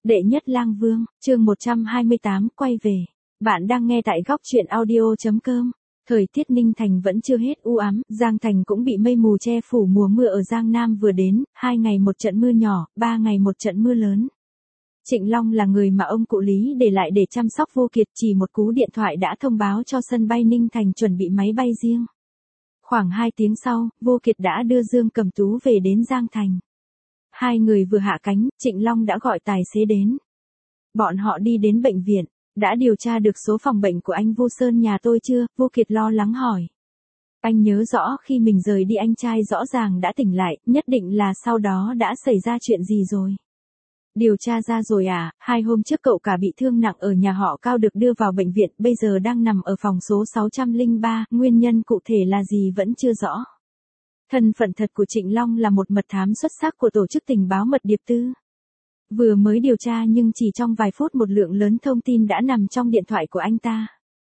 Đệ nhất lang vương, chương 128, quay về. Bạn đang nghe tại góc truyện audio.com. Thời tiết Ninh Thành vẫn chưa hết u ám, Giang Thành cũng bị mây mù che phủ, mùa mưa ở Giang Nam vừa đến, 2 ngày một trận mưa nhỏ, 3 ngày một trận mưa lớn. Trịnh Long là người mà ông cụ Lý để lại để chăm sóc Vô Kiệt, chỉ một cú điện thoại đã thông báo cho sân bay Ninh Thành chuẩn bị máy bay riêng. Khoảng 2 tiếng sau, Vô Kiệt đã đưa Dương Cẩm Tú về đến Giang Thành. Hai người vừa hạ cánh, Trịnh Long đã gọi tài xế đến. Bọn họ đi đến bệnh viện, đã điều tra được số phòng bệnh của anh Vô Sơn nhà tôi chưa? Vô Kiệt lo lắng hỏi. Anh nhớ rõ khi mình rời đi anh trai rõ ràng đã tỉnh lại, nhất định là sau đó đã xảy ra chuyện gì rồi. Điều tra ra rồi à, 2 hôm trước cậu cả bị thương nặng ở nhà họ Cao được đưa vào bệnh viện, bây giờ đang nằm ở phòng số 603, nguyên nhân cụ thể là gì vẫn chưa rõ. Thân phận thật của Trịnh Long là một mật thám xuất sắc của tổ chức tình báo mật điệp tư. Vừa mới điều tra nhưng chỉ trong vài phút một lượng lớn thông tin đã nằm trong điện thoại của anh ta.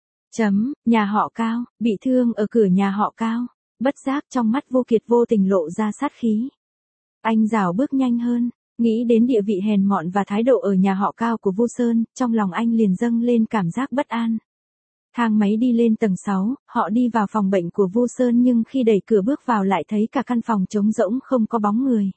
Nhà họ Cao, bị thương ở cửa nhà họ Cao. Bất giác trong mắt Vô Kiệt vô tình lộ ra sát khí. Anh rảo bước nhanh hơn, nghĩ đến địa vị hèn mọn và thái độ ở nhà họ Cao của Vô Sơn, trong lòng anh liền dâng lên cảm giác bất an. Thang máy đi lên tầng 6, họ đi vào phòng bệnh của Vô Sơn nhưng khi đẩy cửa bước vào lại thấy cả căn phòng trống rỗng không có bóng người.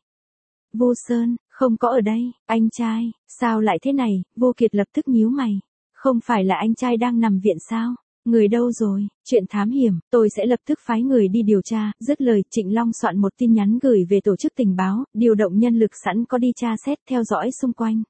Vô Sơn, không có ở đây, anh trai, sao lại thế này? Vô Kiệt lập tức nhíu mày. Không phải là anh trai đang nằm viện sao? Người đâu rồi? Chuyện thám hiểm, tôi sẽ lập tức phái người đi điều tra. Dứt lời, Trịnh Long soạn một tin nhắn gửi về tổ chức tình báo, điều động nhân lực sẵn có đi tra xét theo dõi xung quanh.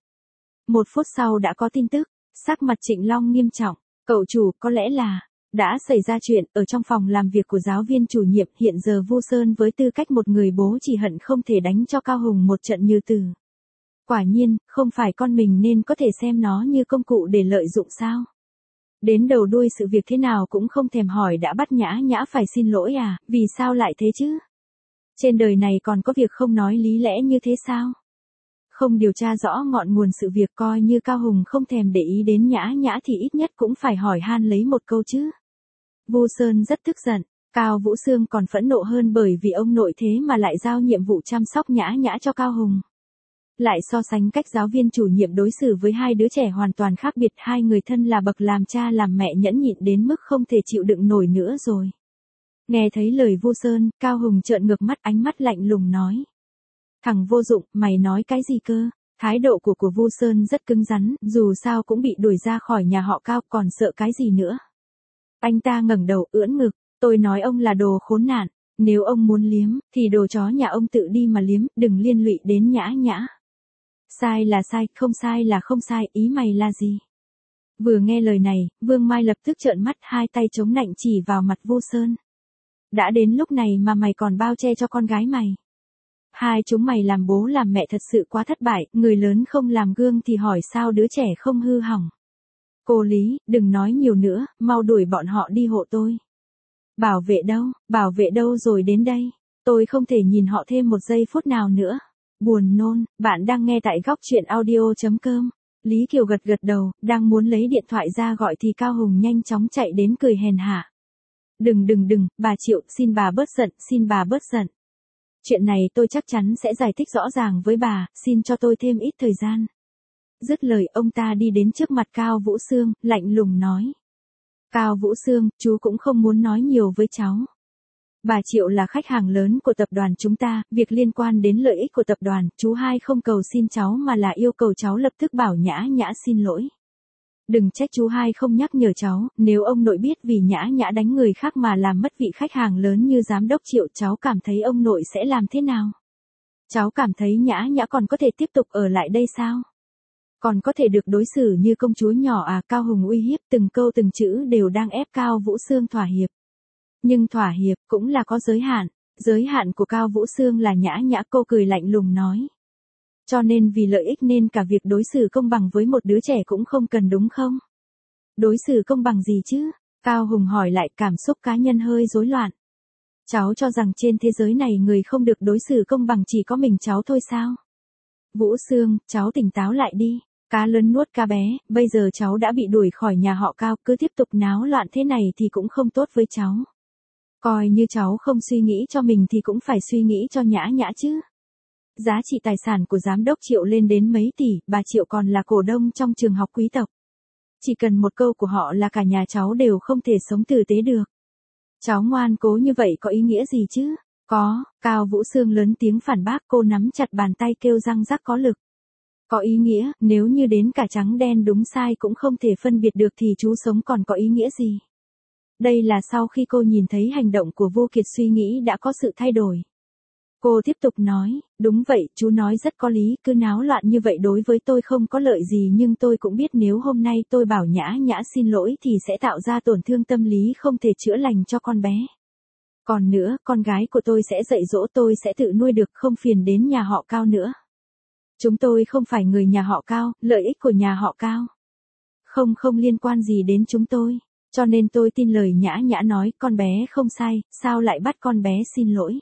1 phút sau đã có tin tức, sắc mặt Trịnh Long nghiêm trọng. Cậu chủ, có lẽ là đã xảy ra chuyện ở trong phòng làm việc của giáo viên chủ nhiệm. Hiện giờ Vô Sơn với tư cách một người bố chỉ hận không thể đánh cho Cao Hùng một trận như tử. Quả nhiên, không phải con mình nên có thể xem nó như công cụ để lợi dụng sao? Đến đầu đuôi sự việc thế nào cũng không thèm hỏi đã bắt Nhã Nhã phải xin lỗi à, vì sao lại thế chứ? Trên đời này còn có việc không nói lý lẽ như thế sao? Không điều tra rõ ngọn nguồn sự việc, coi như Cao Hùng không thèm để ý đến Nhã Nhã thì ít nhất cũng phải hỏi han lấy một câu chứ. Vô Sơn rất tức giận, Cao Vũ Sương còn phẫn nộ hơn bởi vì ông nội thế mà lại giao nhiệm vụ chăm sóc Nhã Nhã cho Cao Hùng. Lại so sánh cách giáo viên chủ nhiệm đối xử với hai đứa trẻ hoàn toàn khác biệt, hai người thân là bậc làm cha làm mẹ nhẫn nhịn đến mức không thể chịu đựng nổi nữa rồi. Nghe thấy lời Vô Sơn, Cao Hùng trợn ngược mắt, ánh mắt lạnh lùng nói. Thằng vô dụng, mày nói cái gì cơ? Thái độ của Vô Sơn rất cứng rắn, dù sao cũng bị đuổi ra khỏi nhà họ Cao, còn sợ cái gì nữa. Anh ta ngẩng đầu ưỡn ngực, tôi nói ông là đồ khốn nạn, nếu ông muốn liếm, thì đồ chó nhà ông tự đi mà liếm, đừng liên lụy đến Nhã Nhã. Sai là sai, không sai là không sai, ý mày là gì? Vừa nghe lời này, Vương Mai lập tức trợn mắt, hai tay chống nạnh chỉ vào mặt Vô Sơn. Đã đến lúc này mà mày còn bao che cho con gái mày. Hai chúng mày làm bố làm mẹ thật sự quá thất bại, người lớn không làm gương thì hỏi sao đứa trẻ không hư hỏng. Cô Lý, đừng nói nhiều nữa, mau đuổi bọn họ đi hộ tôi. Bảo vệ đâu rồi đến đây, tôi không thể nhìn họ thêm một giây phút nào nữa. Buồn nôn, bạn đang nghe tại góc truyện audio.com. Lý Kiều gật đầu, đang muốn lấy điện thoại ra gọi thì Cao Hùng nhanh chóng chạy đến cười hèn hạ. Đừng, bà Triệu, xin bà bớt giận. Chuyện này tôi chắc chắn sẽ giải thích rõ ràng với bà, xin cho tôi thêm ít thời gian. Dứt lời ông ta đi đến trước mặt Cao Vũ Sương, lạnh lùng nói. Cao Vũ Sương, chú cũng không muốn nói nhiều với cháu. Bà Triệu là khách hàng lớn của tập đoàn chúng ta, việc liên quan đến lợi ích của tập đoàn, chú hai không cầu xin cháu mà là yêu cầu cháu lập tức bảo Nhã Nhã xin lỗi. Đừng trách chú hai không nhắc nhở cháu, nếu ông nội biết vì Nhã Nhã đánh người khác mà làm mất vị khách hàng lớn như giám đốc Triệu, cháu cảm thấy ông nội sẽ làm thế nào? Cháu cảm thấy Nhã Nhã còn có thể tiếp tục ở lại đây sao? Còn có thể được đối xử như công chúa nhỏ à? Cao Hùng uy hiếp, từng câu từng chữ đều đang ép Cao Vũ Sương thỏa hiệp. Nhưng thỏa hiệp cũng là có giới hạn của Cao Vũ Sương là Nhã Nhã, cô cười lạnh lùng nói. Cho nên vì lợi ích nên cả việc đối xử công bằng với một đứa trẻ cũng không cần đúng không? Đối xử công bằng gì chứ? Cao Hùng hỏi lại, cảm xúc cá nhân hơi rối loạn. Cháu cho rằng trên thế giới này người không được đối xử công bằng chỉ có mình cháu thôi sao? Vũ Sương, cháu tỉnh táo lại đi. Cá lớn nuốt cá bé, bây giờ cháu đã bị đuổi khỏi nhà họ Cao, cứ tiếp tục náo loạn thế này thì cũng không tốt với cháu. Coi như cháu không suy nghĩ cho mình thì cũng phải suy nghĩ cho Nhã Nhã chứ. Giá trị tài sản của giám đốc Triệu lên đến mấy tỷ, bà Triệu còn là cổ đông trong trường học quý tộc. Chỉ cần một câu của họ là cả nhà cháu đều không thể sống tử tế được. Cháu ngoan cố như vậy có ý nghĩa gì chứ? Có, Cao Vũ Sương lớn tiếng phản bác, cô nắm chặt bàn tay kêu răng rắc có lực. Có ý nghĩa, nếu như đến cả trắng đen đúng sai cũng không thể phân biệt được thì chú sống còn có ý nghĩa gì? Đây là sau khi cô nhìn thấy hành động của Vô Kiệt suy nghĩ đã có sự thay đổi. Cô tiếp tục nói, đúng vậy, chú nói rất có lý, cứ náo loạn như vậy đối với tôi không có lợi gì nhưng tôi cũng biết nếu hôm nay tôi bảo Nhã Nhã xin lỗi thì sẽ tạo ra tổn thương tâm lý không thể chữa lành cho con bé. Còn nữa, con gái của tôi sẽ dạy dỗ tôi sẽ tự nuôi được không phiền đến nhà họ Cao nữa. Chúng tôi không phải người nhà họ Cao, lợi ích của nhà họ Cao không liên quan gì đến chúng tôi. Cho nên tôi tin lời Nhã Nhã nói, con bé không sai, sao lại bắt con bé xin lỗi?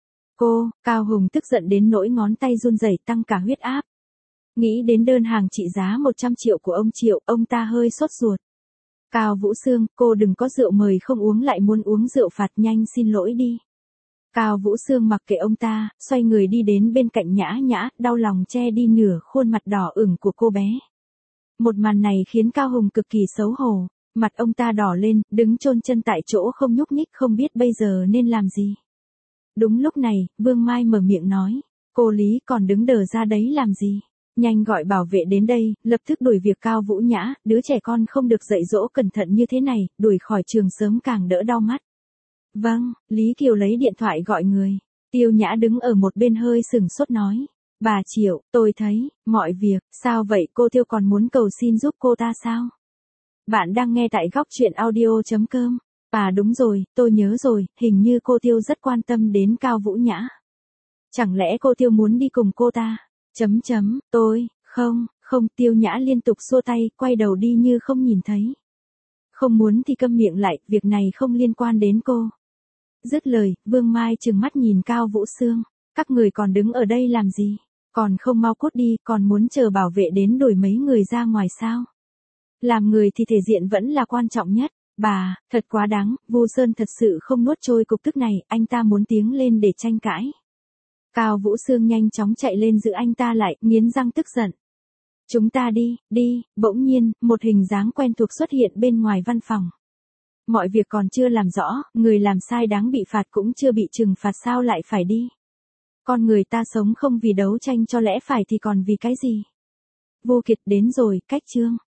Cô, Cao Hùng tức giận đến nỗi ngón tay run rẩy tăng cả huyết áp. Nghĩ đến đơn hàng trị giá 100 triệu của ông Triệu, ông ta hơi sốt ruột. Cao Vũ Sương, cô đừng có rượu mời không uống lại muốn uống rượu phạt, nhanh xin lỗi đi. Cao Vũ Sương mặc kệ ông ta, xoay người đi đến bên cạnh Nhã Nhã, đau lòng che đi nửa khuôn mặt đỏ ửng của cô bé. Một màn này khiến Cao Hùng cực kỳ xấu hổ, mặt ông ta đỏ lên, đứng chôn chân tại chỗ không nhúc nhích không biết bây giờ nên làm gì. Đúng lúc này, Vương Mai mở miệng nói, cô Lý còn đứng đờ ra đấy làm gì? Nhanh gọi bảo vệ đến đây, lập tức đuổi việc Cao Vũ Nhã, đứa trẻ con không được dạy dỗ cẩn thận như thế này, đuổi khỏi trường sớm càng đỡ đau mắt. Vâng, Lý Kiều lấy điện thoại gọi người. Tiêu Nhã đứng ở một bên hơi sừng sốt nói. Bà Triệu, tôi thấy, mọi việc, sao vậy cô Tiêu còn muốn cầu xin giúp cô ta sao? Bạn đang nghe tại góc truyện audio.com. À đúng rồi, tôi nhớ rồi, hình như cô Tiêu rất quan tâm đến Cao Vũ Nhã. Chẳng lẽ cô Tiêu muốn đi cùng cô ta? Tôi, không, Tiêu Nhã liên tục xua tay, quay đầu đi như không nhìn thấy. Không muốn thì câm miệng lại, việc này không liên quan đến cô. Dứt lời, Vương Mai trừng mắt nhìn Cao Vũ Sương, các người còn đứng ở đây làm gì? Còn không mau cút đi, còn muốn chờ bảo vệ đến đuổi mấy người ra ngoài sao? Làm người thì thể diện vẫn là quan trọng nhất. Bà, thật quá đáng, Vu Sơn thật sự không nuốt trôi cục tức này, anh ta muốn tiếng lên để tranh cãi. Cao Vũ Sương nhanh chóng chạy lên giữ anh ta lại, nghiến răng tức giận. Chúng ta đi, bỗng nhiên, một hình dáng quen thuộc xuất hiện bên ngoài văn phòng. Mọi việc còn chưa làm rõ, người làm sai đáng bị phạt cũng chưa bị trừng phạt sao lại phải đi. Con người ta sống không vì đấu tranh cho lẽ phải thì còn vì cái gì? Vô Kiệt đến rồi, cách chương.